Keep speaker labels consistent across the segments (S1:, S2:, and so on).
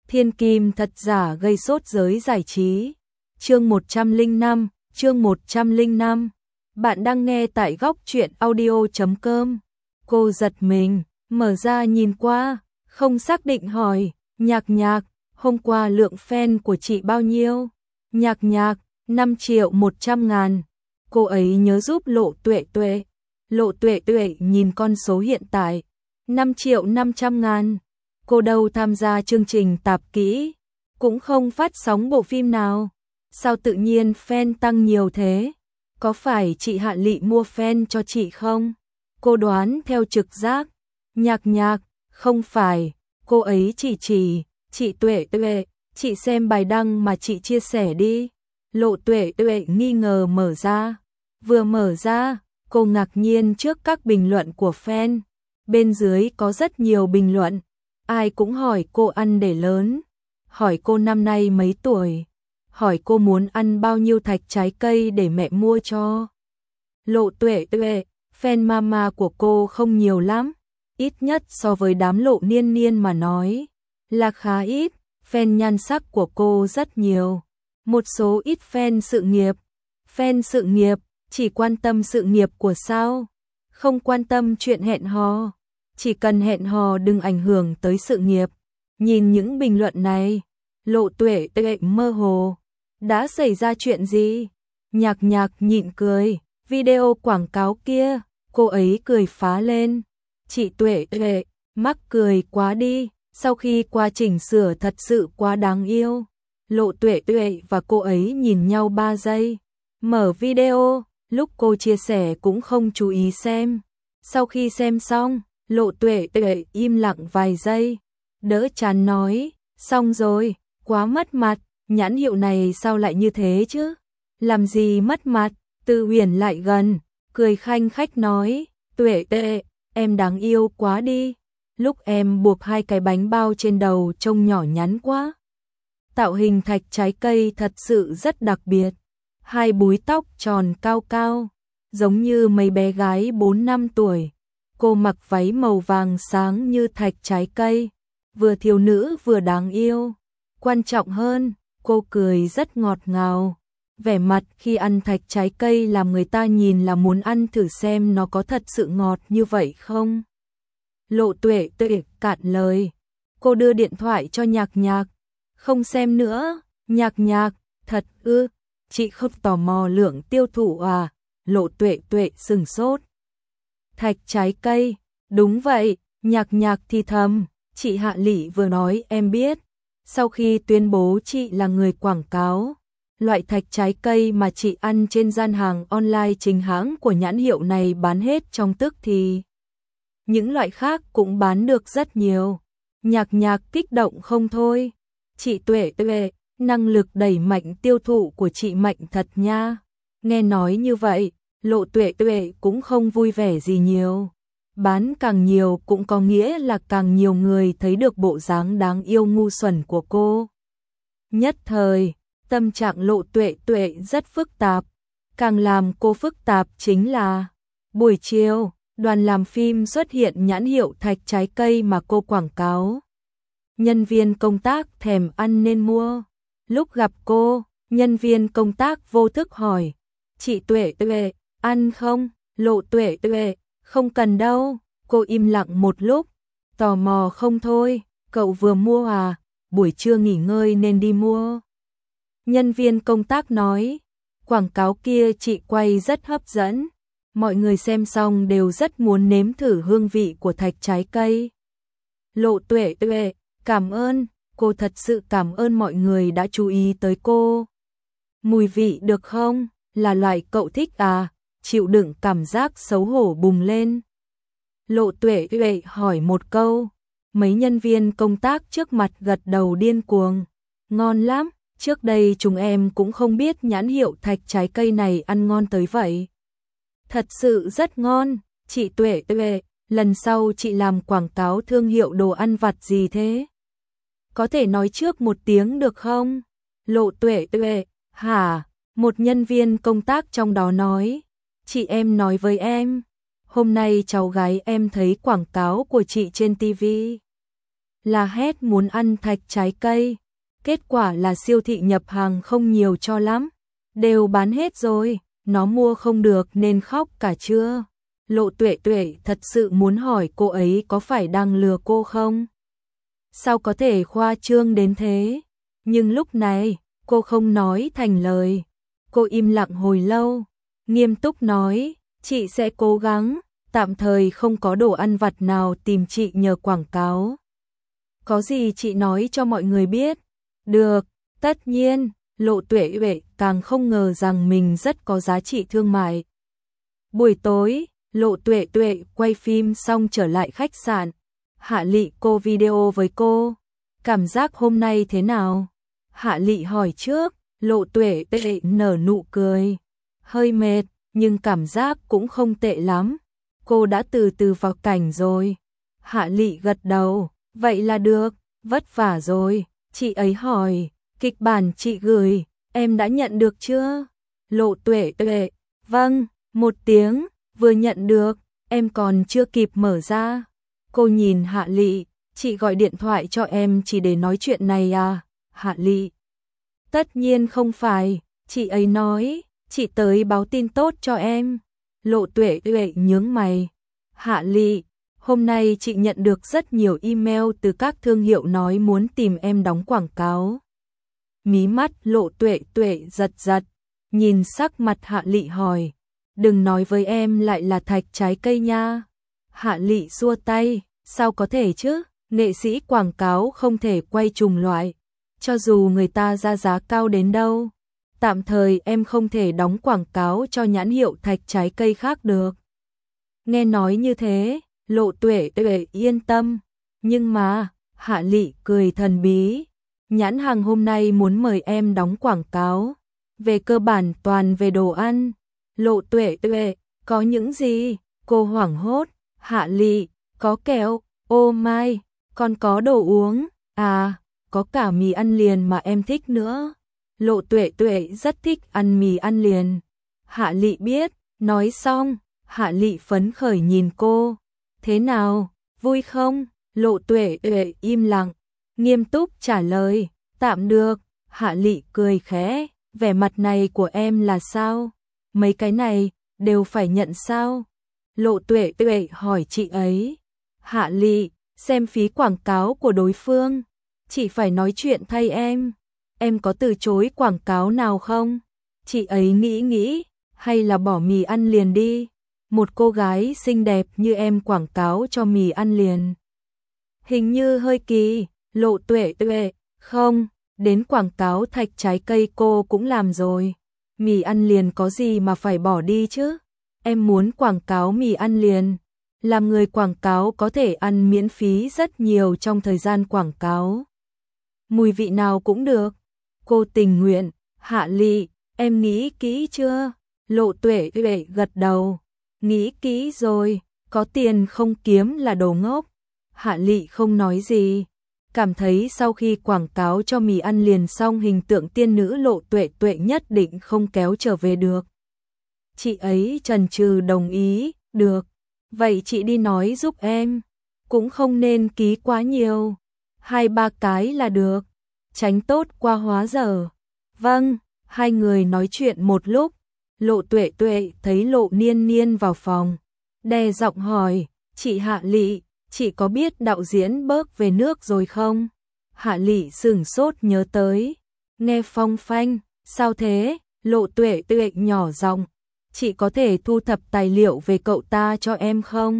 S1: Thiên kim thật giả gây sốt giới giải trí. Chương 105. Bạn đang nghe tại góc truyện audio.com. Cô giật mình, mở ra nhìn qua, không xác định hỏi, Nhạc, hôm qua lượng fan của chị bao nhiêu? Nhạc, 5.100.000. Cô ấy nhớ giúp Lộ Tuệ Tuệ. Lộ Tuệ Tuệ nhìn con số hiện tại, 5.500.000. Cô đâu tham gia chương trình tạp kỹ, cũng không phát sóng bộ phim nào. Sao tự nhiên fan tăng nhiều thế? Có phải chị Hạ Lị mua fan cho chị không? Cô đoán theo trực giác. Nhạc, không phải, cô ấy chỉ, chị Tuệ Tuệ, chị xem bài đăng mà chị chia sẻ đi. Lộ Tuệ Tuệ nghi ngờ mở ra. Vừa mở ra, cô ngạc nhiên trước các bình luận của fan. Bên dưới có rất nhiều bình luận. Ai cũng hỏi cô ăn để lớn, hỏi cô năm nay mấy tuổi, hỏi cô muốn ăn bao nhiêu thạch trái cây để mẹ mua cho. Lộ Tuệ Tuệ, fan mama của cô không nhiều lắm, ít nhất so với đám Lộ Niên Niên mà nói là khá ít. Fan nhan sắc của cô rất nhiều, một số ít fan sự nghiệp. Fan sự nghiệp chỉ quan tâm sự nghiệp của sao, không quan tâm chuyện hẹn hò. Chỉ cần hẹn hò đừng ảnh hưởng tới sự nghiệp. Nhìn những bình luận này, Lộ Tuệ Tuệ mơ hồ. Đã xảy ra chuyện gì? Nhạc nhịn cười. Video quảng cáo kia, cô ấy cười phá lên. Chị Tuệ Tuệ, mắc cười quá đi. Sau khi qua chỉnh sửa thật sự quá đáng yêu. Lộ Tuệ Tuệ và cô ấy nhìn nhau 3 giây. Mở video, lúc cô chia sẻ cũng không chú ý xem. Sau khi xem xong, Lộ Tuệ Tuệ im lặng vài giây, đỡ chán nói, xong rồi, quá mất mặt, nhãn hiệu này sao lại như thế chứ? Làm gì mất mặt? Tư Huyền lại gần, cười khanh khách nói, Tuệ Tuệ, em đáng yêu quá đi, lúc em buộc 2 cái bánh bao trên đầu trông nhỏ nhắn quá. Tạo hình thạch trái cây thật sự rất đặc biệt, 2 búi tóc tròn cao cao, giống như mấy bé gái 4-5 tuổi. Cô mặc váy màu vàng sáng như thạch trái cây, vừa thiếu nữ vừa đáng yêu. Quan trọng hơn, cô cười rất ngọt ngào. Vẻ mặt khi ăn thạch trái cây làm người ta nhìn là muốn ăn thử xem nó có thật sự ngọt như vậy không. Lộ Tuệ Tuệ cạn lời. Cô đưa điện thoại cho Nhạc, không xem nữa. Nhạc, thật ư? Chị không tò mò lượng tiêu thụ à? Lộ Tuệ Tuệ sừng sốt. Thạch trái cây, đúng vậy. Nhạc thì thầm, chị Hạ Lị vừa nói em biết. Sau khi tuyên bố chị là người quảng cáo, loại thạch trái cây mà chị ăn trên gian hàng online chính hãng của nhãn hiệu này bán hết trong tức thì. Những loại khác cũng bán được rất nhiều. Nhạc kích động không thôi. Chị Tuệ Tuệ, năng lực đẩy mạnh tiêu thụ của chị mạnh thật nha. Nghe nói như vậy, Lộ Tuệ Tuệ cũng không vui vẻ gì nhiều. Bán càng nhiều cũng có nghĩa là càng nhiều người thấy được bộ dáng đáng yêu ngu xuẩn của cô. Nhất thời, tâm trạng Lộ Tuệ Tuệ rất phức tạp. Càng làm cô phức tạp chính là buổi chiều, đoàn làm phim xuất hiện nhãn hiệu thạch trái cây mà cô quảng cáo. Nhân viên công tác thèm ăn nên mua. Lúc gặp cô, nhân viên công tác vô thức hỏi, chị Tuệ Tuệ, ăn không? Lộ Tuệ Tuệ, không cần đâu. Cô im lặng một lúc, tò mò không thôi, cậu vừa mua à? Buổi trưa nghỉ ngơi nên đi mua. Nhân viên công tác nói, quảng cáo kia chị quay rất hấp dẫn, mọi người xem xong đều rất muốn nếm thử hương vị của thạch trái cây. Lộ Tuệ Tuệ, cảm ơn, cô thật sự cảm ơn mọi người đã chú ý tới cô. Mùi vị được không? Là loại cậu thích à? Chịu đựng cảm giác xấu hổ bùng lên. Lộ Tuệ Tuệ hỏi một câu, mấy nhân viên công tác trước mặt gật đầu điên cuồng. Ngon lắm, trước đây chúng em cũng không biết nhãn hiệu thạch trái cây này ăn ngon tới vậy. Thật sự rất ngon, chị Tuệ Tuệ, lần sau chị làm quảng cáo thương hiệu đồ ăn vặt gì thế? Có thể nói trước một tiếng được không? Lộ Tuệ Tuệ, hả? Một nhân viên công tác trong đó nói, chị em nói với em, hôm nay cháu gái em thấy quảng cáo của chị trên TV. la hét muốn ăn thạch trái cây. Kết quả là siêu thị nhập hàng không nhiều cho lắm, đều bán hết rồi, nó mua không được nên khóc cả trưa. Lộ Tuệ Tuệ thật sự muốn hỏi cô ấy có phải đang lừa cô không? Sao có thể khoa trương đến thế? Nhưng lúc này, cô không nói thành lời. Cô im lặng hồi lâu, nghiêm túc nói, chị sẽ cố gắng, tạm thời không có đồ ăn vặt nào tìm chị nhờ quảng cáo. Có gì chị nói cho mọi người biết. Được, tất nhiên, Lộ Tuệ Tuệ càng không ngờ rằng mình rất có giá trị thương mại. Buổi tối, Lộ Tuệ Tuệ quay phim xong trở lại khách sạn. Hạ Lị cô video với cô. Cảm giác hôm nay thế nào? Hạ Lị hỏi trước, Lộ Tuệ Tuệ nở nụ cười. Hơi mệt, nhưng cảm giác cũng không tệ lắm. Cô đã từ từ vào cảnh rồi. Hạ Lị gật đầu, vậy là được, vất vả rồi. Chị ấy hỏi, kịch bản chị gửi, em đã nhận được chưa? Lộ Tuệ Tuệ, vâng, 1 tiếng, vừa nhận được, em còn chưa kịp mở ra. Cô nhìn Hạ Lị, chị gọi điện thoại cho em chỉ để nói chuyện này à? Hạ Lị, tất nhiên không phải, chị ấy nói, chị tới báo tin tốt cho em. Lộ Tuệ Tuệ nhướng mày. Hạ Lị, hôm nay chị nhận được rất nhiều email từ các thương hiệu nói muốn tìm em đóng quảng cáo. Mí mắt Lộ Tuệ Tuệ giật giật, nhìn sắc mặt Hạ Lị hỏi, đừng nói với em lại là thạch trái cây nha. Hạ Lị xua tay, sao có thể chứ, nghệ sĩ quảng cáo không thể quay trùng loại, cho dù người ta ra giá cao đến đâu. Tạm thời em không thể đóng quảng cáo cho nhãn hiệu thạch trái cây khác được. Nghe nói như thế, Lộ Tuệ Tuệ yên tâm, nhưng mà, Hạ Lị cười thần bí, nhãn hàng hôm nay muốn mời em đóng quảng cáo, về cơ bản toàn về đồ ăn. Lộ Tuệ Tuệ, có những gì? Cô hoảng hốt. Hạ Lị, có kẹo, ô mai, còn có đồ uống, à, có cả mì ăn liền mà em thích nữa. Lộ Tuệ Tuệ rất thích ăn mì ăn liền. Hạ Lị biết, nói xong, Hạ Lị phấn khởi nhìn cô. Thế nào, vui không? Lộ Tuệ Tuệ im lặng, nghiêm túc trả lời, tạm được. Hạ Lị cười khẽ, vẻ mặt này của em là sao? Mấy cái này, đều phải nhận sao? Lộ Tuệ Tuệ hỏi chị ấy. Hạ Lị, xem phí quảng cáo của đối phương, chị phải nói chuyện thay em có từ chối quảng cáo nào không? Chị ấy nghĩ nghĩ, hay là bỏ mì ăn liền đi, một cô gái xinh đẹp như em quảng cáo cho mì ăn liền. Hình như hơi kỳ. Lộ Tuệ Tuệ, không, đến quảng cáo thạch trái cây cô cũng làm rồi. Mì ăn liền có gì mà phải bỏ đi chứ? Em muốn quảng cáo mì ăn liền. Làm người quảng cáo có thể ăn miễn phí rất nhiều trong thời gian quảng cáo. Mùi vị nào cũng được. Cô tình nguyện. Hạ Lị, em nghĩ kỹ chưa? Lộ Tuệ Tuệ gật đầu. Nghĩ kỹ rồi, có tiền không kiếm là đồ ngốc. Hạ Lị không nói gì. Cảm thấy sau khi quảng cáo cho mì ăn liền xong hình tượng tiên nữ Lộ Tuệ Tuệ nhất định không kéo trở về được. Chị ấy chần chừ đồng ý, được. Vậy chị đi nói giúp em. Cũng không nên ký quá nhiều. 2-3 cái là được. Tránh tốt qua hóa dở. Vâng, hai người nói chuyện một lúc. Lộ Tuệ Tuệ thấy Lộ Niên Niên vào phòng. Đè giọng hỏi, chị Hạ Lị, chị có biết đạo diễn Bớt về nước rồi không? Hạ Lị sửng sốt nhớ tới. Nghe phong phanh, sao thế? Lộ Tuệ Tuệ nhỏ giọng, chị có thể thu thập tài liệu về cậu ta cho em không?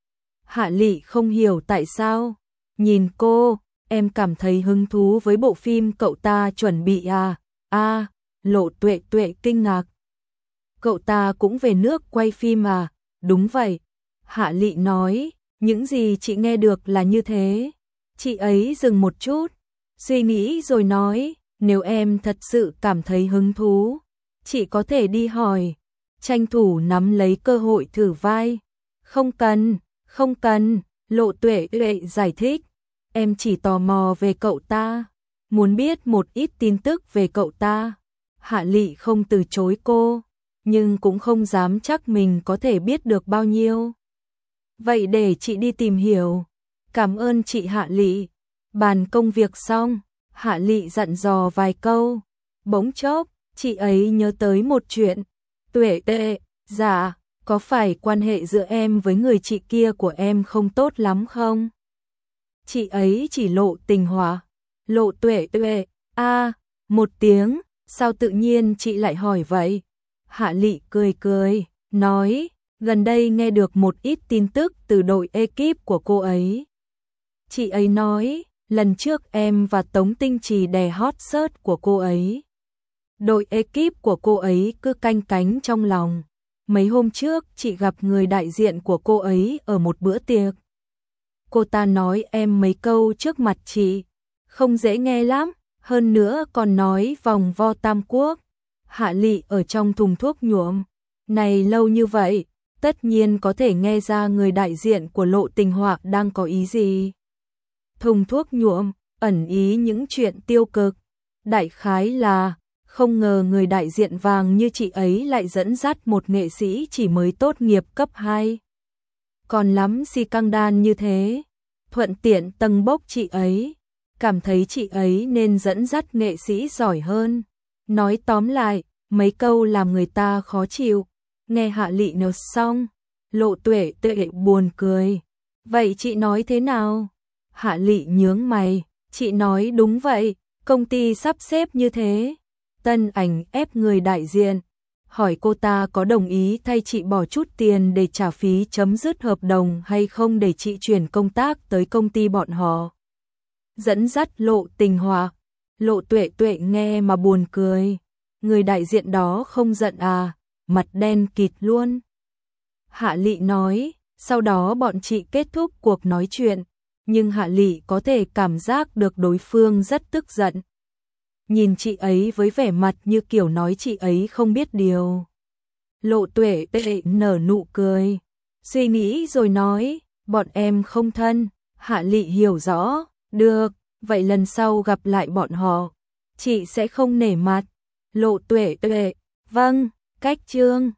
S1: Hạ Lị không hiểu tại sao. Nhìn cô, em cảm thấy hứng thú với bộ phim cậu ta chuẩn bị à? À, Lộ Tuệ Tuệ kinh ngạc. Cậu ta cũng về nước quay phim à? Đúng vậy. Hạ Lị nói, những gì chị nghe được là như thế. Chị ấy dừng một chút, suy nghĩ rồi nói, nếu em thật sự cảm thấy hứng thú, chị có thể đi hỏi, tranh thủ nắm lấy cơ hội thử vai. Không cần, không cần, Lộ Tuệ Tuệ giải thích, em chỉ tò mò về cậu ta, muốn biết một ít tin tức về cậu ta. Hạ Lị không từ chối cô, nhưng cũng không dám chắc mình có thể biết được bao nhiêu. Vậy để chị đi tìm hiểu. Cảm ơn chị Hạ Lị. Bàn công việc xong, Hạ Lị dặn dò vài câu, bỗng chốc, chị ấy nhớ tới một chuyện. Tuệ Tuệ, dạ, có phải quan hệ giữa em với người chị kia của em không tốt lắm không? Chị ấy chỉ Lộ Tình Hòa. Lộ Tuệ Tuệ, một tiếng, sao tự nhiên chị lại hỏi vậy? Hạ Lị cười cười, nói, gần đây nghe được một ít tin tức từ đội ekip của cô ấy. Chị ấy nói, lần trước em và Tống Tinh Trì đè hot search của cô ấy. Đội ekip của cô ấy cứ canh cánh trong lòng. Mấy hôm trước chị gặp người đại diện của cô ấy ở một bữa tiệc. Cô ta nói em mấy câu trước mặt chị, không dễ nghe lắm, hơn nữa còn nói vòng vo Tam Quốc. Hạ Lị ở trong thùng thuốc nhuộm này lâu như vậy, tất nhiên có thể nghe ra người đại diện của Lộ Tình Họa đang có ý gì. Thùng thuốc nhuộm, ẩn ý những chuyện tiêu cực. Đại khái là, không ngờ người đại diện vàng như chị ấy lại dẫn dắt một nghệ sĩ chỉ mới tốt nghiệp cấp 2. Còn lắm si căng đan như thế. Thuận tiện tâng bốc chị ấy. Cảm thấy chị ấy nên dẫn dắt nghệ sĩ giỏi hơn. Nói tóm lại, mấy câu làm người ta khó chịu. Nghe Hạ Lị nói xong, Lộ Tuệ Tuệ buồn cười. Vậy chị nói thế nào? Hạ Lị nhướng mày, chị nói đúng vậy, công ty sắp xếp như thế. Tân Ảnh ép người đại diện, hỏi cô ta có đồng ý thay chị bỏ chút tiền để trả phí chấm dứt hợp đồng hay không để chị chuyển công tác tới công ty bọn họ. Dẫn dắt Lộ Tình Hòa, Lộ Tuệ Tuệ nghe mà buồn cười. Người đại diện đó không giận à, mặt đen kịt luôn. Hạ Lị nói, sau đó bọn chị kết thúc cuộc nói chuyện, nhưng Hạ Lị có thể cảm giác được đối phương rất tức giận. Nhìn chị ấy với vẻ mặt như kiểu nói chị ấy không biết điều. Lộ Tuệ Tuệ nở nụ cười, suy nghĩ rồi nói, bọn em không thân. Hạ Lị hiểu rõ, được, vậy lần sau gặp lại bọn họ, chị sẽ không nể mặt. Lộ Tuệ Tuệ, vâng, cách chương.